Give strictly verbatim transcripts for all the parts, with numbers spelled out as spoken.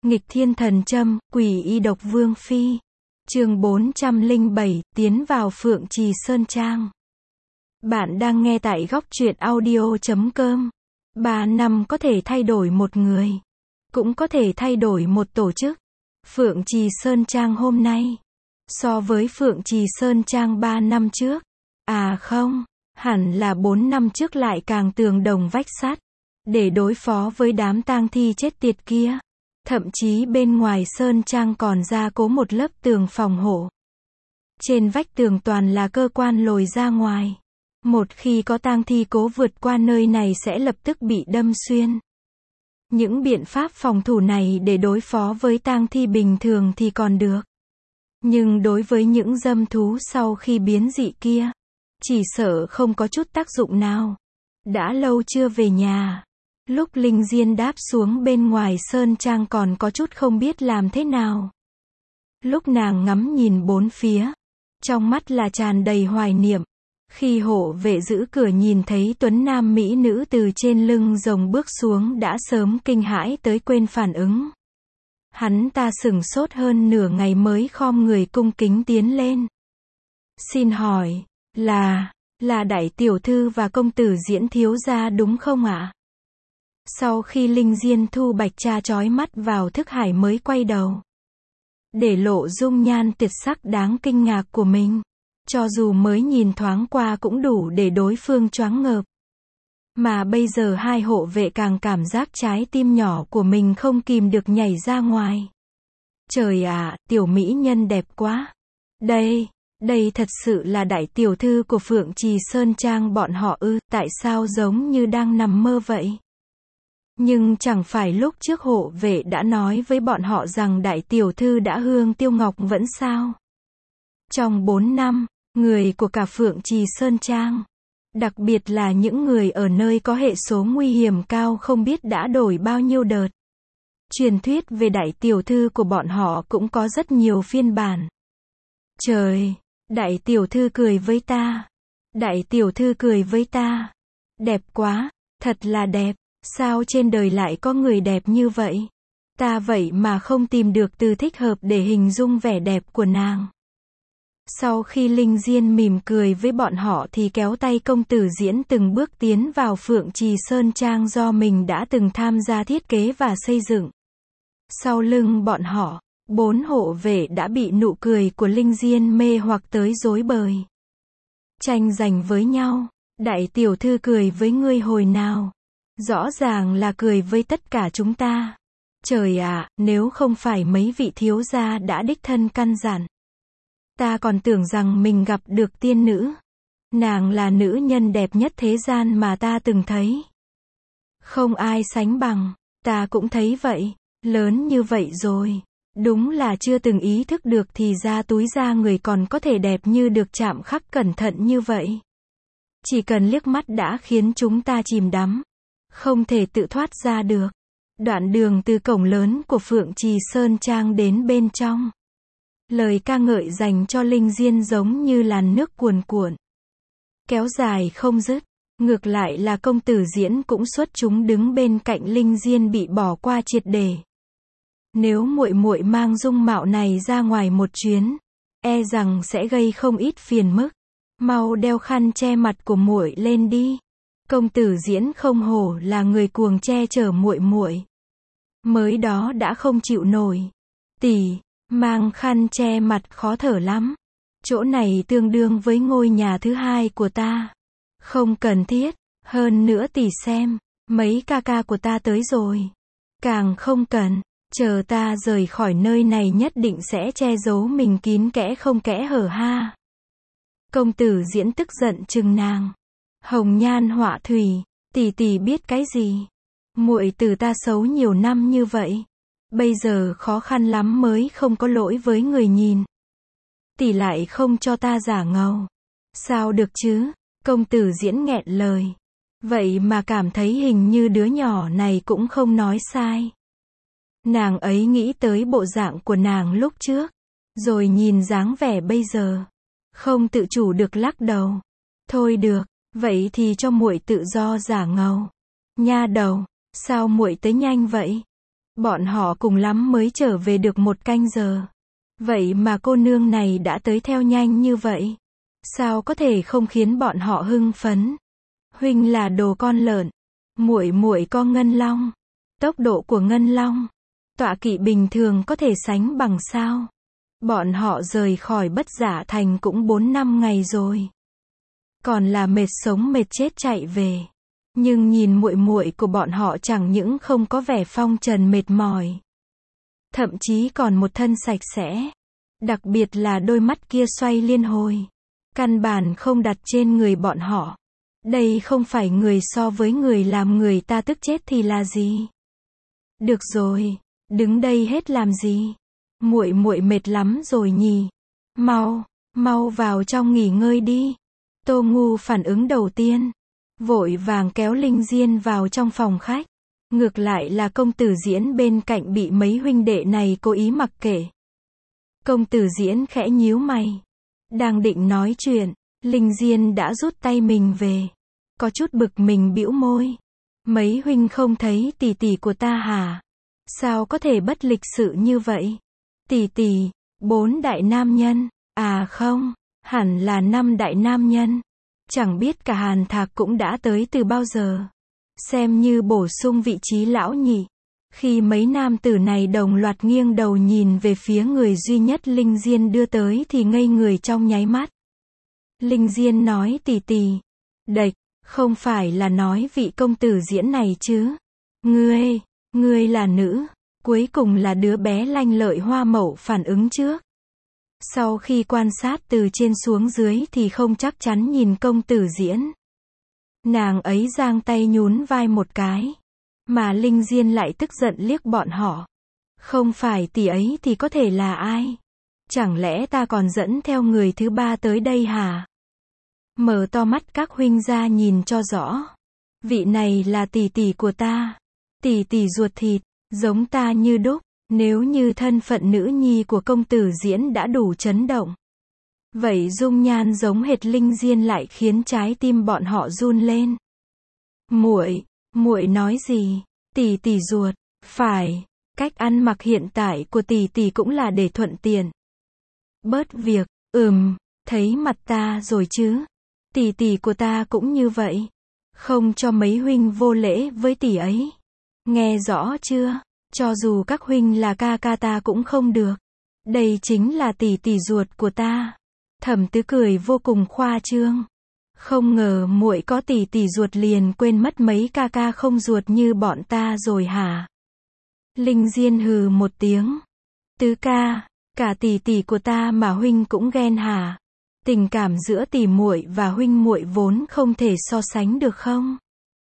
Nghịch thiên thần châm, quỷ y độc vương phi. Chương bốn trăm lẻ bảy, tiến vào Phượng Trì Sơn Trang. Bạn đang nghe tại góc truyện audio chấm com. Ba năm có thể thay đổi một người, cũng có thể thay đổi một tổ chức. Phượng Trì Sơn Trang hôm nay, so với Phượng Trì Sơn Trang ba năm trước, à không, hẳn là bốn năm trước lại càng tường đồng vách sắt, để đối phó với đám tang thi chết tiệt kia. Thậm chí bên ngoài Sơn Trang còn gia cố một lớp tường phòng hộ. Trên vách tường toàn là cơ quan lồi ra ngoài. Một khi có tang thi cố vượt qua nơi này sẽ lập tức bị đâm xuyên. Những biện pháp phòng thủ này để đối phó với tang thi bình thường thì còn được. Nhưng đối với những dâm thú sau khi biến dị kia, chỉ sợ không có chút tác dụng nào. Đã lâu chưa về nhà. Lúc Linh Diên đáp xuống bên ngoài Sơn Trang còn có chút không biết làm thế nào. Lúc nàng ngắm nhìn bốn phía, trong mắt là tràn đầy hoài niệm. Khi hộ vệ giữ cửa nhìn thấy tuấn nam mỹ nữ từ trên lưng rồng bước xuống đã sớm kinh hãi tới quên phản ứng. Hắn ta sửng sốt hơn nửa ngày mới khom người cung kính tiến lên. Xin hỏi, là, là đại tiểu thư và công tử Diễn thiếu gia đúng không ạ? Sau khi Linh Diên thu bạch tra chói mắt vào thức hải mới quay đầu, để lộ dung nhan tuyệt sắc đáng kinh ngạc của mình. Cho dù mới nhìn thoáng qua cũng đủ để đối phương choáng ngợp. Mà bây giờ hai hộ vệ càng cảm giác trái tim nhỏ của mình không kìm được nhảy ra ngoài. Trời ạ, tiểu mỹ nhân đẹp quá. Đây, đây thật sự là đại tiểu thư của Phượng Trì Sơn Trang bọn họ ư, tại sao giống như đang nằm mơ vậy? Nhưng chẳng phải lúc trước hộ vệ đã nói với bọn họ rằng đại tiểu thư đã hương tiêu ngọc vẫn sao? Trong bốn năm, người của cả Phượng Trì Sơn Trang, đặc biệt là những người ở nơi có hệ số nguy hiểm cao không biết đã đổi bao nhiêu đợt. Truyền thuyết về đại tiểu thư của bọn họ cũng có rất nhiều phiên bản. Trời, đại tiểu thư cười với ta. Đại tiểu thư cười với ta. Đẹp quá, thật là đẹp. Sao trên đời lại có người đẹp như vậy? Ta vậy mà không tìm được từ thích hợp để hình dung vẻ đẹp của nàng. Sau khi Linh Diên mỉm cười với bọn họ thì kéo tay công tử Diễn từng bước tiến vào Phượng Trì Sơn Trang do mình đã từng tham gia thiết kế và xây dựng. Sau lưng bọn họ, bốn hộ vệ đã bị nụ cười của Linh Diên mê hoặc tới rối bời. Tranh giành với nhau, đại tiểu thư cười với ngươi hồi nào? Rõ ràng là cười với tất cả chúng ta. Trời ạ, nếu không phải mấy vị thiếu gia đã đích thân căn dặn, ta còn tưởng rằng mình gặp được tiên nữ. Nàng là nữ nhân đẹp nhất thế gian mà ta từng thấy. Không ai sánh bằng, ta cũng thấy vậy. Lớn như vậy rồi, đúng là chưa từng ý thức được thì ra túi da người còn có thể đẹp như được chạm khắc cẩn thận như vậy. Chỉ cần liếc mắt đã khiến chúng ta chìm đắm, không thể tự thoát ra được. Đoạn đường từ cổng lớn của Phượng Trì Sơn Trang đến bên trong, lời ca ngợi dành cho Linh Diên giống như làn nước cuồn cuộn, kéo dài không dứt. Ngược lại là công tử Diễn cũng xuất chúng đứng bên cạnh Linh Diên bị bỏ qua triệt để. Nếu muội muội mang dung mạo này ra ngoài một chuyến, e rằng sẽ gây không ít phiền mức. Mau đeo khăn che mặt của muội lên đi. Công tử Diễn không hổ là người cuồng che chở muội muội. Mới đó đã không chịu nổi. Tỷ, mang khăn che mặt khó thở lắm. Chỗ này tương đương với ngôi nhà thứ hai của ta. Không cần thiết, hơn nữa tỷ xem, mấy ca ca của ta tới rồi. Càng không cần, chờ ta rời khỏi nơi này nhất định sẽ che giấu mình kín kẽ không kẽ hở ha. Công tử Diễn tức giận trừng nàng. Hồng nhan họa thủy, tỷ tỷ biết cái gì? Muội tử ta xấu nhiều năm như vậy, bây giờ khó khăn lắm mới không có lỗi với người nhìn. Tỷ lại không cho ta giả ngầu. Sao được chứ? Công tử Diễn nghẹn lời. Vậy mà cảm thấy hình như đứa nhỏ này cũng không nói sai. Nàng ấy nghĩ tới bộ dạng của nàng lúc trước, rồi nhìn dáng vẻ bây giờ, không tự chủ được lắc đầu. Thôi được, vậy thì cho muội tự do giả ngầu. Nha đầu, sao muội tới nhanh vậy? Bọn họ cùng lắm mới trở về được một canh giờ. Vậy mà cô nương này đã tới theo nhanh như vậy. Sao có thể không khiến bọn họ hưng phấn? Huynh là đồ con lợn, muội muội có ngân long. Tốc độ của ngân long, tọa kỵ bình thường có thể sánh bằng sao? Bọn họ rời khỏi Bất Giả Thành cũng bốn năm ngày rồi. Còn là mệt sống mệt chết chạy về. Nhưng nhìn muội muội của bọn họ chẳng những không có vẻ phong trần mệt mỏi, thậm chí còn một thân sạch sẽ. Đặc biệt là đôi mắt kia xoay liên hồi, căn bản không đặt trên người bọn họ. Đây không phải người so với người làm người ta tức chết thì là gì? Được rồi, đứng đây hết làm gì? Muội muội mệt lắm rồi nhỉ? Mau, mau vào trong nghỉ ngơi đi. Tô Ngu phản ứng đầu tiên, vội vàng kéo Linh Diên vào trong phòng khách. Ngược lại là công tử Diễn bên cạnh bị mấy huynh đệ này cố ý mặc kệ. Công tử Diễn khẽ nhíu mày, đang định nói chuyện, Linh Diên đã rút tay mình về, có chút bực mình bĩu môi. Mấy huynh không thấy tỷ tỷ của ta hả? Sao có thể bất lịch sự như vậy? Tỷ tỷ, bốn đại nam nhân, à không, hẳn là năm đại nam nhân. Chẳng biết cả Hàn Thạc cũng đã tới từ bao giờ. Xem như bổ sung vị trí lão nhị. Khi mấy nam tử này đồng loạt nghiêng đầu nhìn về phía người duy nhất Linh Diên đưa tới thì ngây người trong nháy mắt. Linh Diên nói tỷ tỷ. Đệch, không phải là nói vị công tử Diễn này chứ. Ngươi, ngươi là nữ. Cuối cùng là đứa bé lanh lợi Hoa Mậu phản ứng trước. Sau khi quan sát từ trên xuống dưới thì không chắc chắn nhìn công tử Diễn. Nàng ấy giang tay nhún vai một cái. Mà Linh Diên lại tức giận liếc bọn họ. Không phải tỷ ấy thì có thể là ai? Chẳng lẽ ta còn dẫn theo người thứ ba tới đây hả? Mở to mắt các huynh ra nhìn cho rõ. Vị này là tỷ tỷ của ta. Tỷ tỷ ruột thịt, giống ta như đúc. Nếu như thân phận nữ nhi của công tử Diễn đã đủ chấn động, vậy dung nhan giống hệt Linh Diên lại khiến trái tim bọn họ run lên. Muội, muội nói gì? Tỷ tỷ ruột? Phải, cách ăn mặc hiện tại của tỷ tỷ cũng là để thuận tiện. Bớt việc, ừm, thấy mặt ta rồi chứ? Tỷ tỷ của ta cũng như vậy. Không cho mấy huynh vô lễ với tỷ ấy. Nghe rõ chưa? Cho dù các huynh là ca ca ta cũng không được. Đây chính là tỷ tỷ ruột của ta. Thẩm Tứ cười vô cùng khoa trương. Không ngờ muội có tỷ tỷ ruột liền quên mất mấy ca ca không ruột như bọn ta rồi hả? Linh Diên hừ một tiếng. Tứ ca, cả tỷ tỷ của ta mà huynh cũng ghen hả? Tình cảm giữa tỷ muội và huynh muội vốn không thể so sánh được không?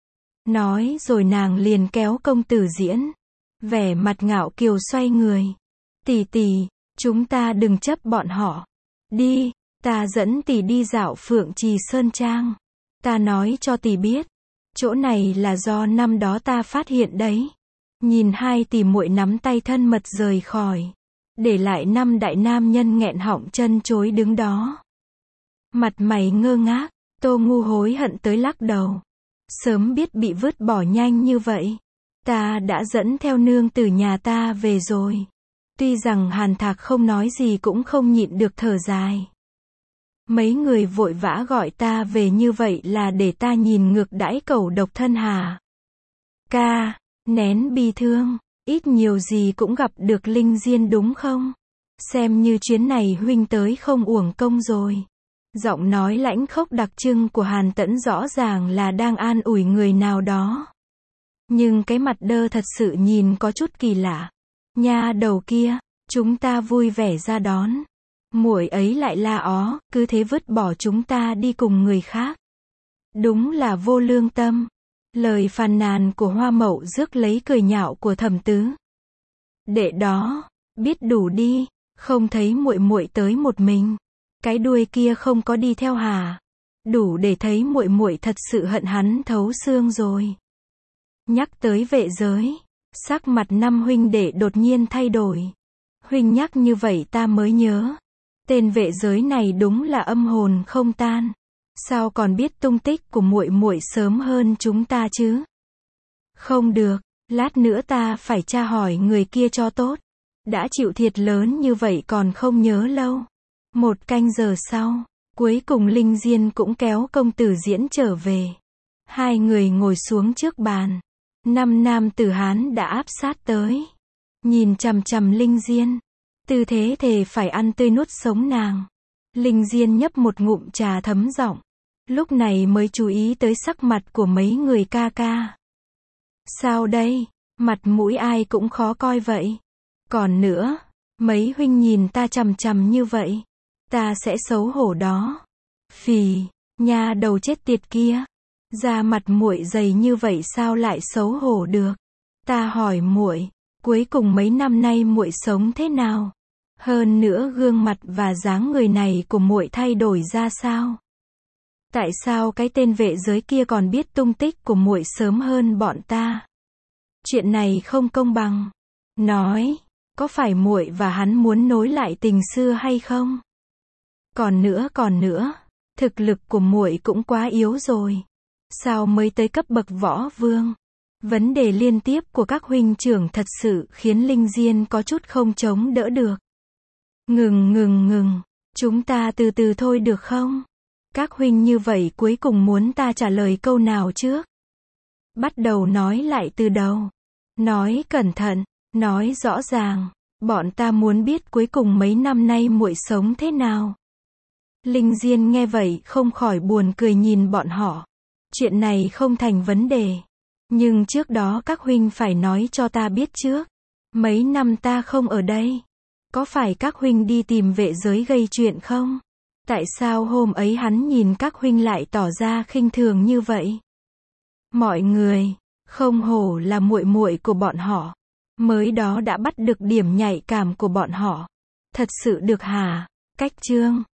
Nói rồi nàng liền kéo công tử Diễn. Vẻ mặt ngạo kiều xoay người. Tỷ tỷ, chúng ta đừng chấp bọn họ. Đi, ta dẫn tỷ đi dạo Phượng Trì Sơn Trang. Ta nói cho tỷ biết, chỗ này là do năm đó ta phát hiện đấy. Nhìn hai tỷ muội nắm tay thân mật rời khỏi, để lại năm đại nam nhân nghẹn họng chân chối đứng đó. Mặt mày ngơ ngác, Tô Ngu hối hận tới lắc đầu. Sớm biết bị vứt bỏ nhanh như vậy, ta đã dẫn theo nương tử nhà ta về rồi. Tuy rằng Hàn Thạc không nói gì cũng không nhịn được thở dài. Mấy người vội vã gọi ta về như vậy là để ta nhìn ngược đãi cẩu độc thân hả? Ca, nén bi thương, ít nhiều gì cũng gặp được Linh Diên đúng không? Xem như chuyến này huynh tới không uổng công rồi. Giọng nói lãnh khốc đặc trưng của Hàn Tẫn rõ ràng là đang an ủi người nào đó. Nhưng cái mặt đơ thật sự nhìn có chút kỳ lạ. Nha đầu kia, chúng ta vui vẻ ra đón. Muội ấy lại la ó, cứ thế vứt bỏ chúng ta đi cùng người khác. Đúng là vô lương tâm. Lời phàn nàn của Hoa Mậu rước lấy cười nhạo của Thẩm Tứ. Đệ đó, biết đủ đi, không thấy muội muội tới một mình. Cái đuôi kia không có đi theo hả? Đủ để thấy muội muội thật sự hận hắn thấu xương rồi. Nhắc tới vệ giới, sắc mặt năm huynh đệ đột nhiên thay đổi. Huynh nhắc như vậy ta mới nhớ. Tên vệ giới này đúng là âm hồn không tan. Sao còn biết tung tích của muội muội sớm hơn chúng ta chứ? Không được, Lát nữa ta phải tra hỏi người kia cho tốt. Đã chịu thiệt lớn như vậy còn không nhớ lâu. Một canh giờ sau, cuối cùng Linh Diên cũng kéo công tử Diễn trở về. Hai người ngồi xuống trước bàn. Năm nam tử Hán đã áp sát tới. Nhìn chằm chằm Linh Diên. Tư thế thề phải ăn tươi nuốt sống nàng. Linh Diên nhấp một ngụm trà thấm giọng. Lúc này mới chú ý tới sắc mặt của mấy người ca ca. Sao đây? Mặt mũi ai cũng khó coi vậy. Còn nữa, mấy huynh nhìn ta chằm chằm như vậy. Ta sẽ xấu hổ đó. Phì, nha đầu chết tiệt kia. Da mặt muội dày như vậy sao lại xấu hổ được? Ta hỏi muội, cuối cùng mấy năm nay muội sống thế nào? Hơn nữa gương mặt và dáng người này của muội thay đổi ra sao? Tại sao cái tên vệ giới kia còn biết tung tích của muội sớm hơn bọn ta? Chuyện này không công bằng. Nói, có phải muội và hắn muốn nối lại tình xưa hay không? Còn nữa còn nữa, thực lực của muội cũng quá yếu rồi. Sao mới tới cấp bậc võ vương? Vấn đề liên tiếp của các huynh trưởng thật sự khiến Linh Diên có chút không chống đỡ được. Ngừng ngừng ngừng, chúng ta từ từ thôi được không? Các huynh như vậy cuối cùng muốn ta trả lời câu nào trước? Bắt đầu nói lại từ đầu. Nói cẩn thận, nói rõ ràng. Bọn ta muốn biết cuối cùng mấy năm nay muội sống thế nào. Linh Diên nghe vậy không khỏi buồn cười nhìn bọn họ. Chuyện này không thành vấn đề. Nhưng trước đó các huynh phải nói cho ta biết trước. Mấy năm ta không ở đây. Có phải các huynh đi tìm vệ giới gây chuyện không? Tại sao hôm ấy hắn nhìn các huynh lại tỏ ra khinh thường như vậy? Mọi người, không hổ là muội muội của bọn họ. Mới đó đã bắt được điểm nhạy cảm của bọn họ. Thật sự được hả? Cách chương